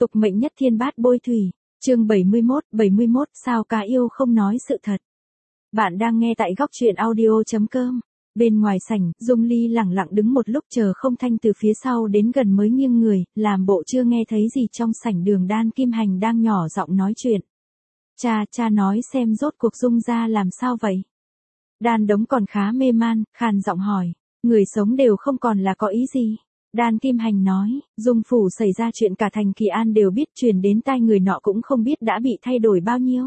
Tục mệnh nhất thiên bát bôi thủy, chương 71, sao cá yêu không nói sự thật. Bạn đang nghe tại góc truyện audio.com. Bên ngoài sảnh, Dung Ly lẳng lặng đứng một lúc chờ Không Thanh từ phía sau đến gần mới nghiêng người, làm bộ chưa nghe thấy gì trong sảnh đường. Đan Kim Hành đang nhỏ giọng nói chuyện. Cha nói xem rốt cuộc Dung gia làm sao vậy? Đan Đống còn khá mê man, khàn giọng hỏi, người sống đều không còn là có ý gì? Đan Kim Hành nói, Dung phủ xảy ra chuyện cả thành Kỳ An đều biết, truyền đến tai người nọ cũng không biết đã bị thay đổi bao nhiêu.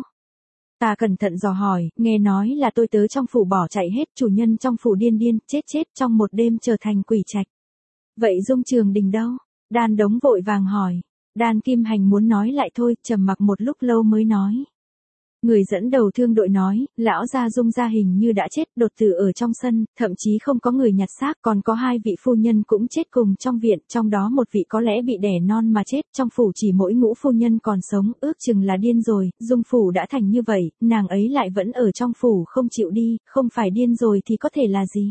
Ta cẩn thận dò hỏi, nghe nói là tôi tớ trong phủ bỏ chạy hết, chủ nhân trong phủ điên chết trong một đêm trở thành quỷ trạch. Vậy Dung Trường Đình đâu? Đan Đống vội vàng hỏi. Đan Kim Hành muốn nói lại thôi, trầm mặc một lúc lâu mới nói. Người dẫn đầu thương đội nói, lão gia Dung gia hình như đã chết, đột tử ở trong sân, thậm chí không có người nhặt xác, còn có 2 vị phu nhân cũng chết cùng trong viện, trong đó một vị có lẽ bị đẻ non mà chết, trong phủ chỉ mỗi Ngũ phu nhân còn sống, ước chừng là điên rồi. Dung phủ đã thành như vậy, nàng ấy lại vẫn ở trong phủ không chịu đi, không phải điên rồi thì có thể là gì?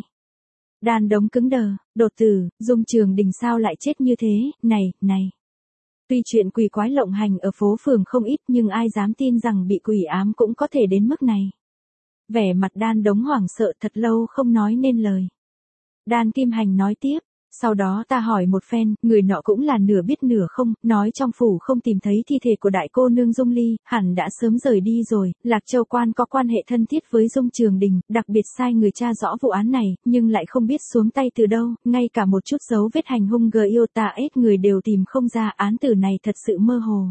Đan Đống cứng đờ, đột tử, Dung Trường Đình sao lại chết như thế, này. Tuy chuyện quỷ quái lộng hành ở phố phường không ít nhưng ai dám tin rằng bị quỷ ám cũng có thể đến mức này. Vẻ mặt Đan Đống hoảng sợ thật lâu không nói nên lời. Đan Kim Hành nói tiếp, sau đó ta hỏi một phen, người nọ cũng là nửa biết nửa không, nói trong phủ không tìm thấy thi thể của đại cô nương Dung Ly, hẳn đã sớm rời đi rồi. Lạc Châu quan có quan hệ thân thiết với Dung Trường Đình, đặc biệt sai người tra rõ vụ án này, nhưng lại không biết xuống tay từ đâu, ngay cả một chút dấu vết hành hung người đều tìm không ra, án tử này thật sự mơ hồ.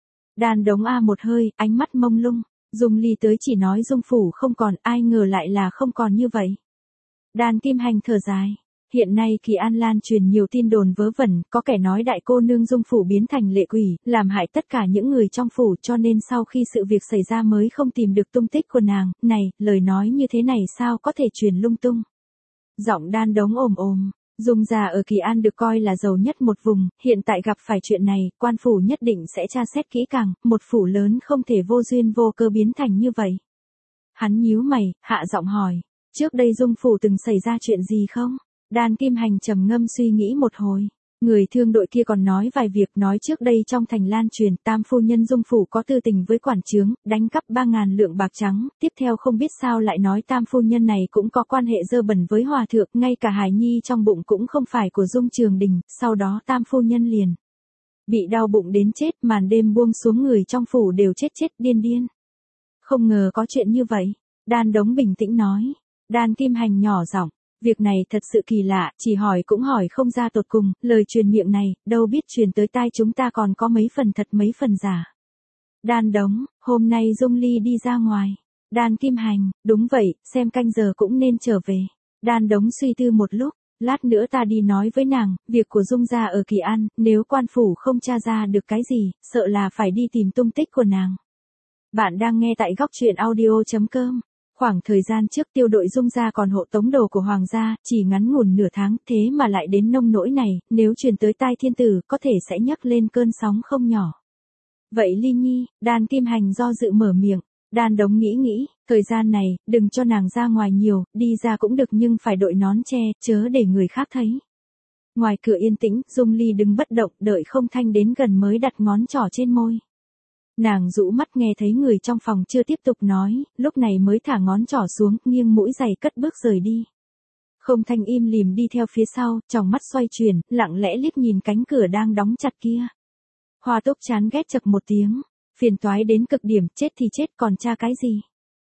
Đan Đống a một hơi, ánh mắt mông lung, Dung Ly tới chỉ nói Dung phủ không còn, ai ngờ lại là không còn như vậy. Đan Kim Hành thở dài. Hiện nay Kỳ An lan truyền nhiều tin đồn vớ vẩn, có kẻ nói đại cô nương Dung phủ biến thành lệ quỷ, làm hại tất cả những người trong phủ, cho nên sau khi sự việc xảy ra mới không tìm được tung tích của nàng. Này, lời nói như thế này sao có thể truyền lung tung? Giọng Đan Đống ồm. Dung gia ở Kỳ An được coi là giàu nhất một vùng, hiện tại gặp phải chuyện này, quan phủ nhất định sẽ tra xét kỹ càng, một phủ lớn không thể vô duyên vô cơ biến thành như vậy. Hắn nhíu mày, hạ giọng hỏi, trước đây Dung phủ từng xảy ra chuyện gì không? Đan Kim Hành trầm ngâm suy nghĩ một hồi. Người thương đội kia còn nói vài việc, nói trước đây trong thành lan truyền, tam phu nhân Dung phủ có tư tình với quản trướng, đánh cắp 3.000 lượng bạc trắng, tiếp theo không biết sao lại nói tam phu nhân này cũng có quan hệ dơ bẩn với hòa thượng, ngay cả hài nhi trong bụng cũng không phải của Dung Trường Đình, sau đó tam phu nhân liền bị đau bụng đến chết, màn đêm buông xuống người trong phủ đều chết điên. Không ngờ có chuyện như vậy. Đan Đống bình tĩnh nói. Đan Kim Hành nhỏ giọng. Việc này thật sự kỳ lạ, chỉ hỏi cũng hỏi không ra tột cùng, lời truyền miệng này, đâu biết truyền tới tai chúng ta còn có mấy phần thật mấy phần giả. Đan Đống, hôm nay Dung Ly đi ra ngoài. Đan Kim Hành, đúng vậy, xem canh giờ cũng nên trở về. Đan Đống suy tư một lúc, lát nữa ta đi nói với nàng, việc của Dung gia ở Kỳ An, nếu quan phủ không tra ra được cái gì, sợ là phải đi tìm tung tích của nàng. Bạn đang nghe tại góc truyện audio.com. Khoảng thời gian trước tiêu đội Dung gia còn hộ tống đồ của hoàng gia, chỉ ngắn ngủn nửa tháng, thế mà lại đến nông nỗi này, nếu truyền tới tai thiên tử, có thể sẽ nhấc lên cơn sóng không nhỏ. Vậy Ly Nhi, Đan Kim Hành do dự mở miệng. Đan Đống nghĩ, thời gian này, đừng cho nàng ra ngoài nhiều, đi ra cũng được nhưng phải đội nón che, chớ để người khác thấy. Ngoài cửa yên tĩnh, Dung Ly đứng bất động, đợi Không Thanh đến gần mới đặt ngón trỏ trên môi. Nàng rũ mắt nghe thấy người trong phòng chưa tiếp tục nói, lúc này mới thả ngón trỏ xuống, nghiêng mũi giày cất bước rời đi. Không Thanh im lìm đi theo phía sau, tròng mắt xoay chuyển, lặng lẽ liếc nhìn cánh cửa đang đóng chặt kia. Hoa Túc chán ghét chậc một tiếng, phiền toái đến cực điểm, chết thì chết còn tra cái gì.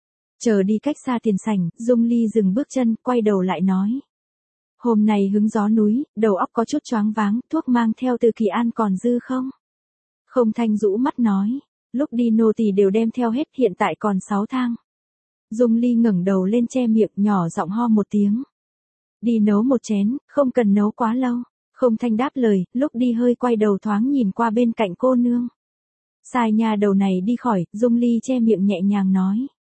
Chờ đi cách xa tiền sảnh, Dung Ly dừng bước chân, quay đầu lại nói. Hôm nay hứng gió núi, đầu óc có chút choáng váng, thuốc mang theo từ Kỳ An còn dư không? Không Thanh rũ mắt nói. Lúc đi nô tỳ đều đem theo hết, hiện tại còn 6 thang. Dung Ly ngẩng đầu lên che miệng, nhỏ giọng ho một tiếng. Đi nấu một chén, không cần nấu quá lâu. Không Thanh đáp lời, lúc đi hơi quay đầu thoáng nhìn qua bên cạnh cô nương. Sai nha, đầu này đi khỏi, Dung Ly che miệng nhẹ nhàng nói.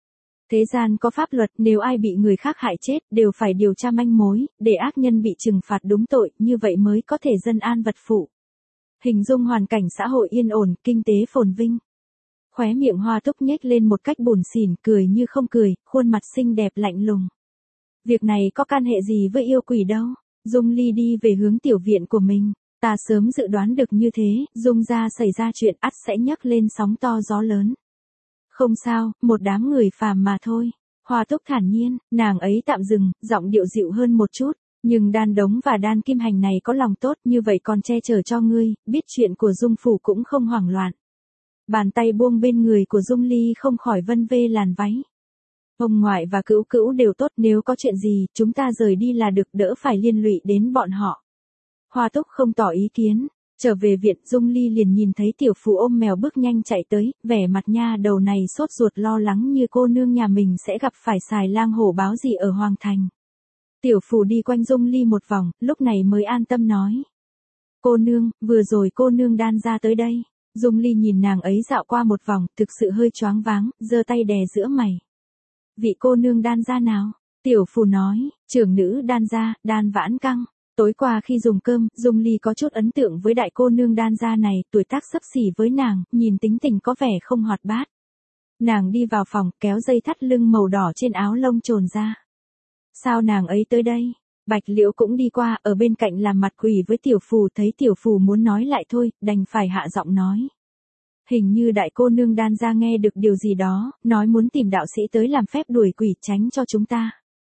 Thế gian có pháp luật, nếu ai bị người khác hại chết, đều phải điều tra manh mối, để ác nhân bị trừng phạt đúng tội, như vậy mới có thể dân an vật phụ. Hình dung hoàn cảnh xã hội yên ổn, kinh tế phồn vinh. Khóe miệng Hoa Túc nhếch lên một cách buồn xỉn, cười như không cười, khuôn mặt xinh đẹp lạnh lùng. Việc này có can hệ gì với yêu quỷ đâu? Dung Ly đi về hướng tiểu viện của mình. Ta sớm dự đoán được như thế, Dung gia xảy ra chuyện ắt sẽ nhấc lên sóng to gió lớn. Không sao, một đám người phàm mà thôi. Hoa Túc thản nhiên, nàng ấy tạm dừng, giọng điệu dịu hơn một chút. Nhưng Đan Đống và Đan Kim Hành này có lòng tốt như vậy còn che chở cho ngươi, biết chuyện của Dung phủ cũng không hoảng loạn. Bàn tay buông bên người của Dung Ly không khỏi vân vê làn váy. Ông ngoại và cữu cữu đều tốt, nếu có chuyện gì, chúng ta rời đi là được, đỡ phải liên lụy đến bọn họ. Hoa Túc không tỏ ý kiến. Trở về viện, Dung Ly liền nhìn thấy tiểu phù ôm mèo bước nhanh chạy tới, vẻ mặt nha đầu này sốt ruột lo lắng như cô nương nhà mình sẽ gặp phải xài lang hổ báo gì ở Hoàng Thành. Tiểu phù đi quanh Dung Ly một vòng, lúc này mới an tâm nói. Cô nương, vừa rồi cô nương Đan ra tới đây. Dung Ly nhìn nàng ấy dạo qua một vòng, thực sự hơi choáng váng, giơ tay đè giữa mày. Vị cô nương Đan ra nào? Tiểu phù nói, trưởng nữ Đan ra, Đan Vãn Căng. Tối qua khi dùng cơm, Dung Ly có chút ấn tượng với đại cô nương Đan gia này, tuổi tác xấp xỉ với nàng, nhìn tính tình có vẻ không hoạt bát. Nàng đi vào phòng, kéo dây thắt lưng màu đỏ trên áo lông trồn ra. Sao nàng ấy tới đây? Bạch Liễu cũng đi qua, ở bên cạnh làm mặt quỷ với tiểu phù, thấy tiểu phù muốn nói lại thôi, đành phải hạ giọng nói. Hình như đại cô nương Đan gia nghe được điều gì đó, nói muốn tìm đạo sĩ tới làm phép đuổi quỷ tránh cho chúng ta.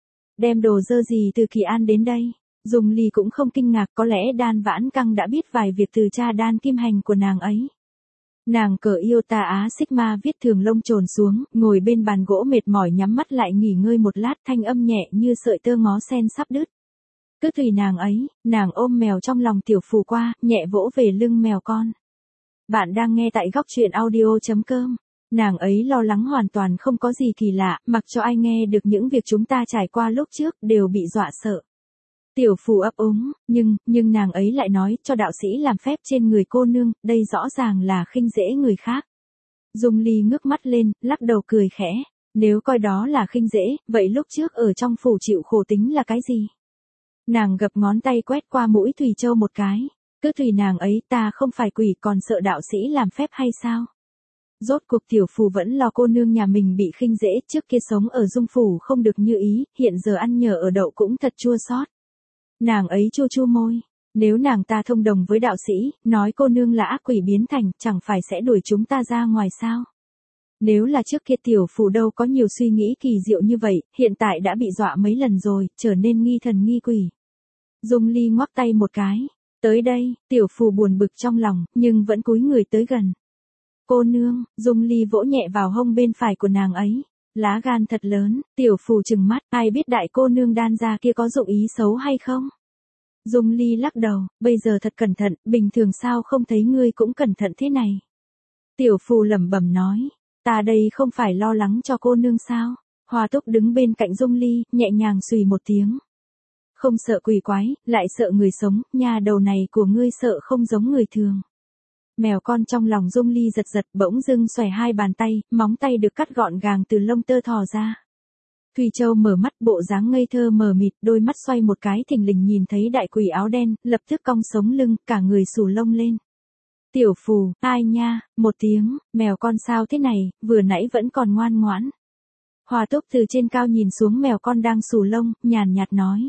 Đem đồ dơ gì từ Kỳ An đến đây? Dung Ly cũng không kinh ngạc, có lẽ Đan Vãn Căng đã biết vài việc từ cha Đan Kim Hành của nàng ấy. Nàng cởi yêu tà á Sigma viết thường lông trồn xuống, ngồi bên bàn gỗ mệt mỏi nhắm mắt lại nghỉ ngơi một lát, thanh âm nhẹ như sợi tơ ngó sen sắp đứt. Cứ tùy nàng ấy, nàng ôm mèo trong lòng tiểu phù qua, nhẹ vỗ về lưng mèo con. Bạn đang nghe tại góc truyện audio.com. Nàng ấy lo lắng hoàn toàn không có gì kỳ lạ, mặc cho ai nghe được những việc chúng ta trải qua lúc trước đều bị dọa sợ. Tiểu phù ấp úng, nhưng nàng ấy lại nói cho đạo sĩ làm phép trên người cô nương, đây rõ ràng là khinh dễ người khác. Dung Ly ngước mắt lên, lắc đầu cười khẽ, nếu coi đó là khinh dễ, vậy lúc trước ở trong phủ chịu khổ tính là cái gì? Nàng gập ngón tay quét qua mũi Thùy Châu một cái, cứ tùy nàng ấy, ta không phải quỷ còn sợ đạo sĩ làm phép hay sao? Rốt cuộc tiểu phù vẫn lo cô nương nhà mình bị khinh dễ, trước kia sống ở Dung phủ không được như ý, hiện giờ ăn nhờ ở đậu cũng thật chua xót. Nàng ấy chua chua môi, nếu nàng ta thông đồng với đạo sĩ, nói cô nương là ác quỷ biến thành, chẳng phải sẽ đuổi chúng ta ra ngoài sao? Nếu là trước kia tiểu phù đâu có nhiều suy nghĩ kỳ diệu như vậy, hiện tại đã bị dọa mấy lần rồi, trở nên nghi thần nghi quỷ. Dung Ly ngoắc tay một cái, tới đây, tiểu phù buồn bực trong lòng, nhưng vẫn cúi người tới gần. Cô nương, Dung Ly vỗ nhẹ vào hông bên phải của nàng ấy. Lá gan thật lớn, tiểu phù trừng mắt, ai biết đại cô nương Đan gia kia có dụng ý xấu hay không? Dung Ly lắc đầu, bây giờ thật cẩn thận, bình thường sao không thấy ngươi cũng cẩn thận thế này. Tiểu phù lẩm bẩm nói, ta đây không phải lo lắng cho cô nương sao? Hoa Túc đứng bên cạnh Dung Ly, nhẹ nhàng xùy một tiếng. Không sợ quỷ quái, lại sợ người sống, nhà đầu này của ngươi sợ không giống người thường. Mèo con trong lòng Dung Ly giật giật, bỗng dưng xòe hai bàn tay, móng tay được cắt gọn gàng từ lông tơ thò ra. Thùy Châu mở mắt, bộ dáng ngây thơ mờ mịt, đôi mắt xoay một cái thình lình nhìn thấy đại quỷ áo đen, lập tức cong sống lưng, cả người xù lông lên. Tiểu phù, ai nha, một tiếng, mèo con sao thế này, vừa nãy vẫn còn ngoan ngoãn. Hoa Túc từ trên cao nhìn xuống mèo con đang xù lông, nhàn nhạt nói.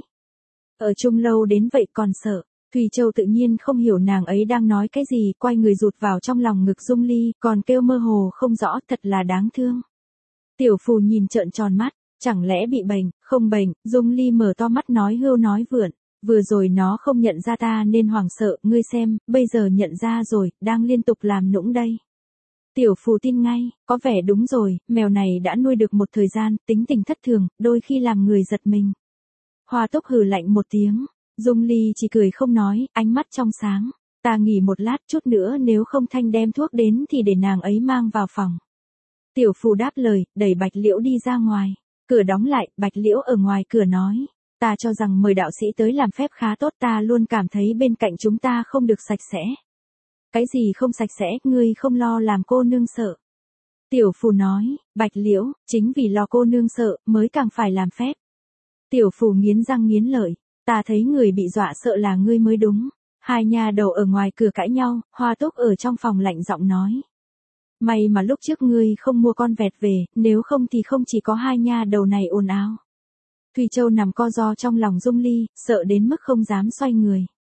Ở chung lâu đến vậy còn sợ. Thùy Châu tự nhiên không hiểu nàng ấy đang nói cái gì, quay người rụt vào trong lòng ngực Dung Ly, còn kêu mơ hồ không rõ, thật là đáng thương. Tiểu phù nhìn trợn tròn mắt, chẳng lẽ bị bệnh, không bệnh, Dung Ly mở to mắt nói hưu nói vượn, vừa rồi nó không nhận ra ta nên hoảng sợ, ngươi xem, bây giờ nhận ra rồi, đang liên tục làm nũng đây. Tiểu phù tin ngay, có vẻ đúng rồi, mèo này đã nuôi được một thời gian, tính tình thất thường, đôi khi làm người giật mình. Hoa Túc hừ lạnh một tiếng. Dung Ly chỉ cười không nói, ánh mắt trong sáng. Ta nghỉ một lát, chút nữa nếu không Thanh đem thuốc đến thì để nàng ấy mang vào phòng. Tiểu phù đáp lời, đẩy Bạch Liễu đi ra ngoài. Cửa đóng lại, Bạch Liễu ở ngoài cửa nói. Ta cho rằng mời đạo sĩ tới làm phép khá tốt, ta luôn cảm thấy bên cạnh chúng ta không được sạch sẽ. Cái gì không sạch sẽ, ngươi không lo làm cô nương sợ. Tiểu phù nói, Bạch Liễu, chính vì lo cô nương sợ, mới càng phải làm phép. Tiểu phù nghiến răng nghiến lợi. Ta thấy người bị dọa sợ là ngươi mới đúng. Hai nhà đầu ở ngoài cửa cãi nhau, Hoa Túc ở trong phòng lạnh giọng nói. May mà lúc trước ngươi không mua con vẹt về, nếu không thì không chỉ có hai nhà đầu này ồn ào. Thùy Châu nằm co ro trong lòng Dung Ly, sợ đến mức không dám xoay người.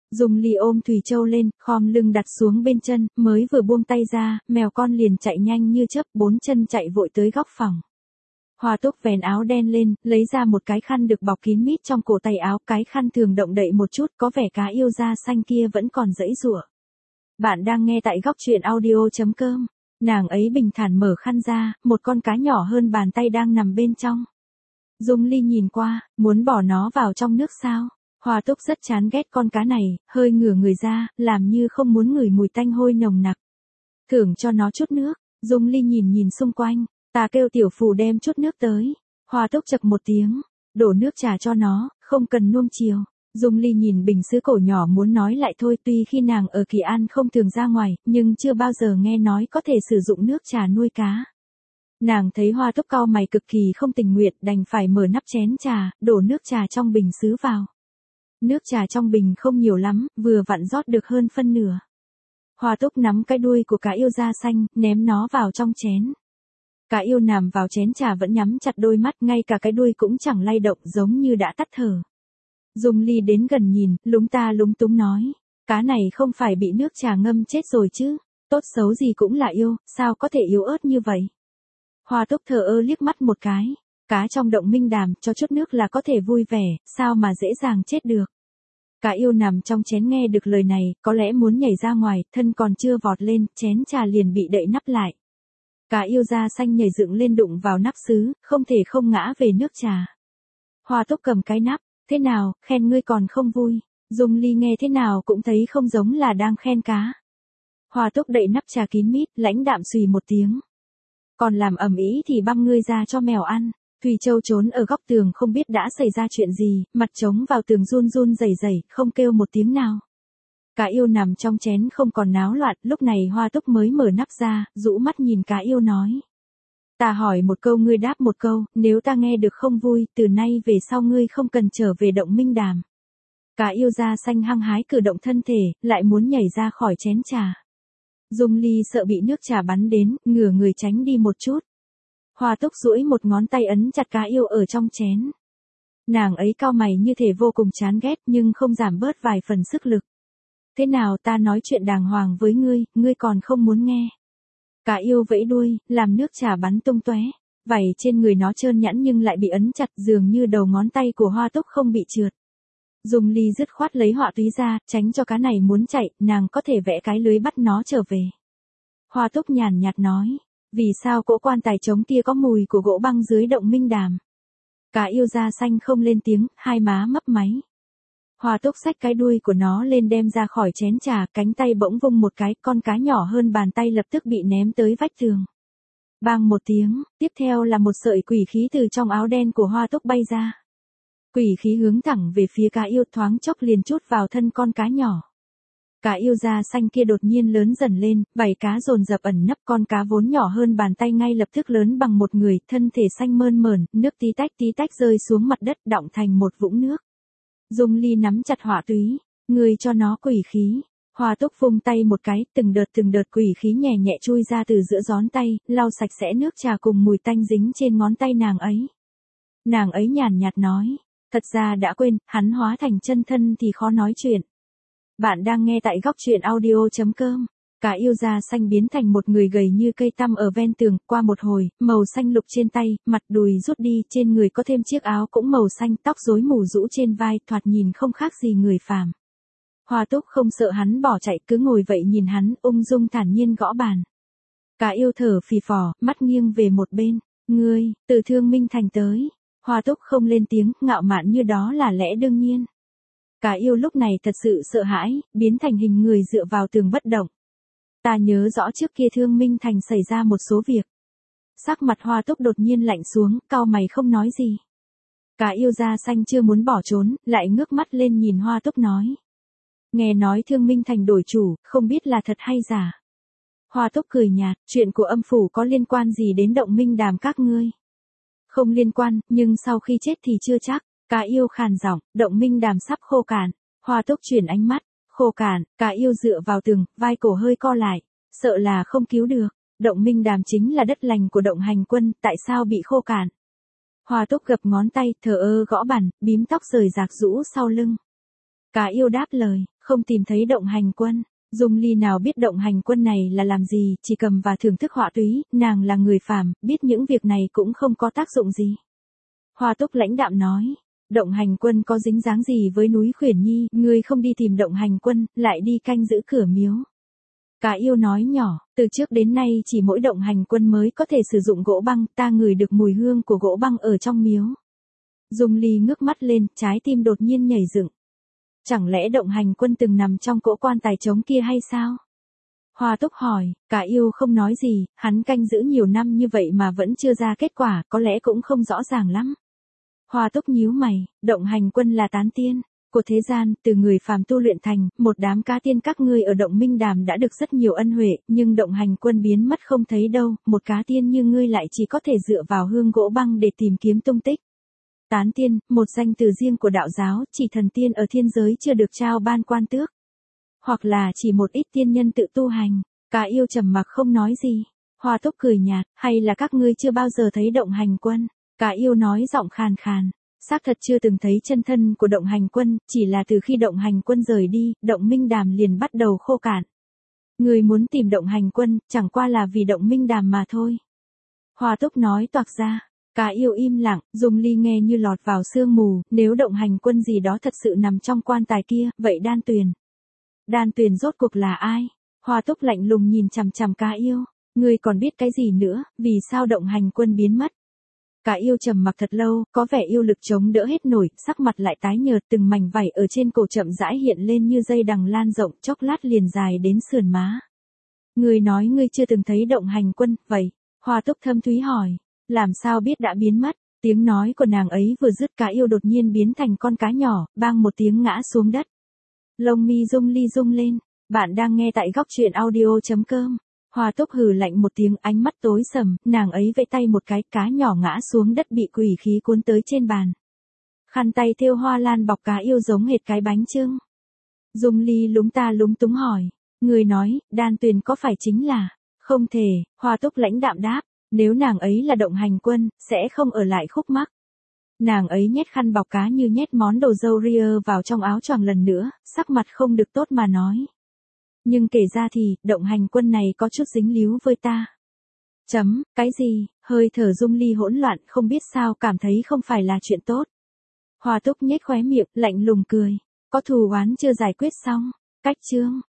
Dung Ly ôm Thủy Châu lên, khom lưng đặt xuống bên chân, mới vừa buông tay ra, mèo con liền chạy nhanh như chớp, 4 chân chạy vội tới góc phòng. Hoa Túc vén áo đen lên, lấy ra một cái khăn được bọc kín mít trong cổ tay áo, cái khăn thường động đậy một chút, có vẻ cá yêu da xanh kia vẫn còn giãy giụa. Bạn đang nghe tại góc truyện audio.com. Nàng ấy bình thản mở khăn ra, một con cá nhỏ hơn bàn tay đang nằm bên trong. Dung Ly nhìn qua, muốn bỏ nó vào trong nước sao? Hoa Túc rất chán ghét con cá này, hơi ngửa người ra, làm như không muốn ngửi mùi tanh hôi nồng nặc. Thưởng cho nó chút nước. Dung Ly nhìn nhìn xung quanh, ta kêu tiểu phù đem chút nước tới. Hoa Túc chậc một tiếng, đổ nước trà cho nó, không cần nuông chiều. Dung Ly nhìn bình sứ cổ nhỏ muốn nói lại thôi, tuy khi nàng ở Kỳ An không thường ra ngoài, nhưng chưa bao giờ nghe nói có thể sử dụng nước trà nuôi cá. Nàng thấy Hoa Túc cau mày cực kỳ không tình nguyện, đành phải mở nắp chén trà, đổ nước trà trong bình sứ vào. Nước trà trong bình không nhiều lắm, vừa vặn rót được hơn phân nửa. Hoa Túc nắm cái đuôi của cá yêu da xanh, ném nó vào trong chén. Cá yêu nằm vào chén trà vẫn nhắm chặt đôi mắt, ngay cả cái đuôi cũng chẳng lay động, giống như đã tắt thở. Dung Ly đến gần nhìn, lúng ta lúng túng nói, cá này không phải bị nước trà ngâm chết rồi chứ, tốt xấu gì cũng là yêu, sao có thể yếu ớt như vậy. Hoa Túc thờ ơ liếc mắt một cái, cá trong động minh đàm, cho chút nước là có thể vui vẻ, sao mà dễ dàng chết được. Cá yêu nằm trong chén nghe được lời này, có lẽ muốn nhảy ra ngoài, thân còn chưa vọt lên, chén trà liền bị đậy nắp lại. Cá yêu da xanh nhảy dựng lên đụng vào nắp sứ, không thể không ngã về nước trà. Hoa Túc cầm cái nắp, thế nào, khen ngươi còn không vui. Dung Ly nghe thế nào cũng thấy không giống là đang khen cá. Hoa Túc đậy nắp trà kín mít, lãnh đạm xùy một tiếng. Còn làm ầm ĩ thì băm ngươi ra cho mèo ăn. Thùy Châu trốn ở góc tường không biết đã xảy ra chuyện gì, mặt trống vào tường run run rẩy rẩy, không kêu một tiếng nào. Cá yêu nằm trong chén không còn náo loạn, lúc này Hoa Túc mới mở nắp ra, rũ mắt nhìn cá yêu nói. Ta hỏi một câu ngươi đáp một câu, nếu ta nghe được không vui, từ nay về sau ngươi không cần trở về động minh đàm. Cá yêu da xanh hăng hái cử động thân thể, lại muốn nhảy ra khỏi chén trà. Dung Ly sợ bị nước trà bắn đến, ngửa người tránh đi một chút. Hoa Túc duỗi một ngón tay ấn chặt cá yêu ở trong chén. Nàng ấy cau mày như thể vô cùng chán ghét nhưng không giảm bớt vài phần sức lực. Thế nào, ta nói chuyện đàng hoàng với ngươi, ngươi còn không muốn nghe. Cá yêu vẫy đuôi, làm nước trà bắn tung tóe. Vảy trên người nó trơn nhẵn nhưng lại bị ấn chặt, dường như đầu ngón tay của Hoa Túc không bị trượt. Dung Ly dứt khoát lấy họa túy ra, tránh cho cá này muốn chạy, nàng có thể vẽ cái lưới bắt nó trở về. Hoa Túc nhàn nhạt nói, vì sao cỗ quan tài trống kia có mùi của gỗ băng dưới động minh đàm. Cá yêu da xanh không lên tiếng, hai má mấp máy. Hoa Túc xách cái đuôi của nó lên đem ra khỏi chén trà, cánh tay bỗng vung một cái, con cá nhỏ hơn bàn tay lập tức bị ném tới vách tường. Bang một tiếng, tiếp theo là một sợi quỷ khí từ trong áo đen của Hoa Túc bay ra. Quỷ khí hướng thẳng về phía cá yêu, thoáng chốc liền chút vào thân con cá nhỏ. Cá yêu da xanh kia đột nhiên lớn dần lên, vảy cá dồn dập ẩn nấp, con cá vốn nhỏ hơn bàn tay ngay lập tức lớn bằng một người, thân thể xanh mơn mởn, nước tí tách rơi xuống mặt đất đọng thành một vũng nước. Dung Ly nắm chặt họa túy, người cho nó quỷ khí. Hoa Túc vung tay một cái, từng đợt quỷ khí nhẹ nhẹ chui ra từ giữa gión tay, lau sạch sẽ nước trà cùng mùi tanh dính trên ngón tay nàng ấy. Nàng ấy nhàn nhạt nói, thật ra đã quên, hắn hóa thành chân thân thì khó nói chuyện. Bạn đang nghe tại góc truyện audio.com. Cá yêu da xanh biến thành một người gầy như cây tăm ở ven tường, qua một hồi, màu xanh lục trên tay, mặt đùi rút đi, trên người có thêm chiếc áo cũng màu xanh, tóc rối mù rũ trên vai, thoạt nhìn không khác gì người phàm. Hoa Túc không sợ hắn bỏ chạy, cứ ngồi vậy nhìn hắn, ung dung thản nhiên gõ bàn. Cá yêu thở phì phò, mắt nghiêng về một bên, ngươi, từ Thương Minh Thành tới. Hoa Túc không lên tiếng, ngạo mạn như đó là lẽ đương nhiên. Cá yêu lúc này thật sự sợ hãi, biến thành hình người dựa vào tường bất động. Ta nhớ rõ trước kia Thương Minh Thành xảy ra một số việc. Sắc mặt Hoa Túc đột nhiên lạnh xuống, cau mày không nói gì. Cá yêu da xanh chưa muốn bỏ trốn, lại ngước mắt lên nhìn Hoa Túc nói. Nghe nói Thương Minh Thành đổi chủ, không biết là thật hay giả. Hoa Túc cười nhạt, chuyện của âm phủ có liên quan gì đến động minh đàm các ngươi? Không liên quan, nhưng sau khi chết thì chưa chắc. Cá yêu khàn giọng, động minh đàm sắp khô cạn. Hoa Túc chuyển ánh mắt, khô cạn, cá yêu dựa vào tường, vai cổ hơi co lại, sợ là không cứu được. Động minh đàm chính là đất lành của động hành quân, tại sao bị khô cạn? Hoa Túc gập ngón tay, thờ ơ gõ bàn, bím tóc rời rạc rũ sau lưng. Cá yêu đáp lời, không tìm thấy động hành quân. Dung Ly nào biết động hành quân này là làm gì, chỉ cầm và thưởng thức họa túy, nàng là người phàm, biết những việc này cũng không có tác dụng gì. Hoa Túc lãnh đạm nói, động hành quân có dính dáng gì với núi Khuyển Nhi, ngươi không đi tìm động hành quân, lại đi canh giữ cửa miếu. Cá yêu nói nhỏ, từ trước đến nay chỉ mỗi động hành quân mới có thể sử dụng gỗ băng, ta ngửi được mùi hương của gỗ băng ở trong miếu. Dung Ly ngước mắt lên, trái tim đột nhiên nhảy dựng. Chẳng lẽ động hành quân từng nằm trong cỗ quan tài trống kia hay sao? Hoa Túc hỏi, Cá yêu không nói gì, hắn canh giữ nhiều năm như vậy mà vẫn chưa ra kết quả, có lẽ cũng không rõ ràng lắm. Hoa Túc nhíu mày, động hành quân là tán tiên của thế gian, từ người phàm tu luyện thành, một đám cá tiên các ngươi ở động Minh Đàm đã được rất nhiều ân huệ, nhưng động hành quân biến mất không thấy đâu, một cá tiên như ngươi lại chỉ có thể dựa vào hương gỗ băng để tìm kiếm tung tích. Tán tiên, một danh từ riêng của đạo giáo, chỉ thần tiên ở thiên giới chưa được trao ban quan tước. Hoặc là chỉ một ít tiên nhân tự tu hành. Cá yêu trầm mặc không nói gì. Hoa Túc cười nhạt, hay là các ngươi chưa bao giờ thấy động hành quân? Cá yêu nói giọng khàn khàn. Xác thật chưa từng thấy chân thân của động hành quân, chỉ là từ khi động hành quân rời đi, động Minh Đàm liền bắt đầu khô cạn. Người muốn tìm động hành quân, chẳng qua là vì động Minh Đàm mà thôi. Hoa Túc nói toạc ra. Cá yêu im lặng, Dung Ly nghe như lọt vào sương mù, nếu động hành quân gì đó thật sự nằm trong quan tài kia, vậy Đan Tuyền. Đan Tuyền rốt cuộc là ai? Hoa Túc lạnh lùng nhìn chằm chằm Cá yêu. Ngươi còn biết cái gì nữa, vì sao động hành quân biến mất? Cá yêu trầm mặc thật lâu, có vẻ yêu lực chống đỡ hết nổi, sắc mặt lại tái nhợt, từng mảnh vảy ở trên cổ chậm rãi hiện lên như dây đằng lan rộng, chốc lát liền dài đến sườn má. Ngươi nói ngươi chưa từng thấy động hành quân, vậy? Hoa Túc thâm thúy hỏi. Làm sao biết đã biến mất? Tiếng nói của nàng ấy vừa dứt, Cá yêu đột nhiên biến thành con cá nhỏ, bang một tiếng ngã xuống đất. Lông mi Dung Ly rung lên. Bạn đang nghe tại góc truyện audio.com. Hoa Túc hừ lạnh một tiếng, ánh mắt tối sầm, nàng ấy vẫy tay một cái, cá nhỏ ngã xuống đất bị quỷ khí cuốn tới trên bàn. Khăn tay thêu hoa lan bọc Cá yêu giống hệt cái bánh chưng. Dung Ly lúng ta lúng túng hỏi. Người nói, Đan Tuyền có phải chính là? Không thể, Hoa Túc lãnh đạm đáp. Nếu nàng ấy là động hành quân, sẽ không ở lại khúc mắc. Nàng ấy nhét khăn bọc cá như nhét món đồ dâu ria vào trong áo choàng lần nữa, sắc mặt không được tốt mà nói. Nhưng kể ra thì, động hành quân này có chút dính líu với ta. Cái gì, hơi thở Dung Ly hỗn loạn, không biết sao cảm thấy không phải là chuyện tốt. Hoa Túc nhếch khóe miệng, lạnh lùng cười. Có thù oán chưa giải quyết xong. Cách chương.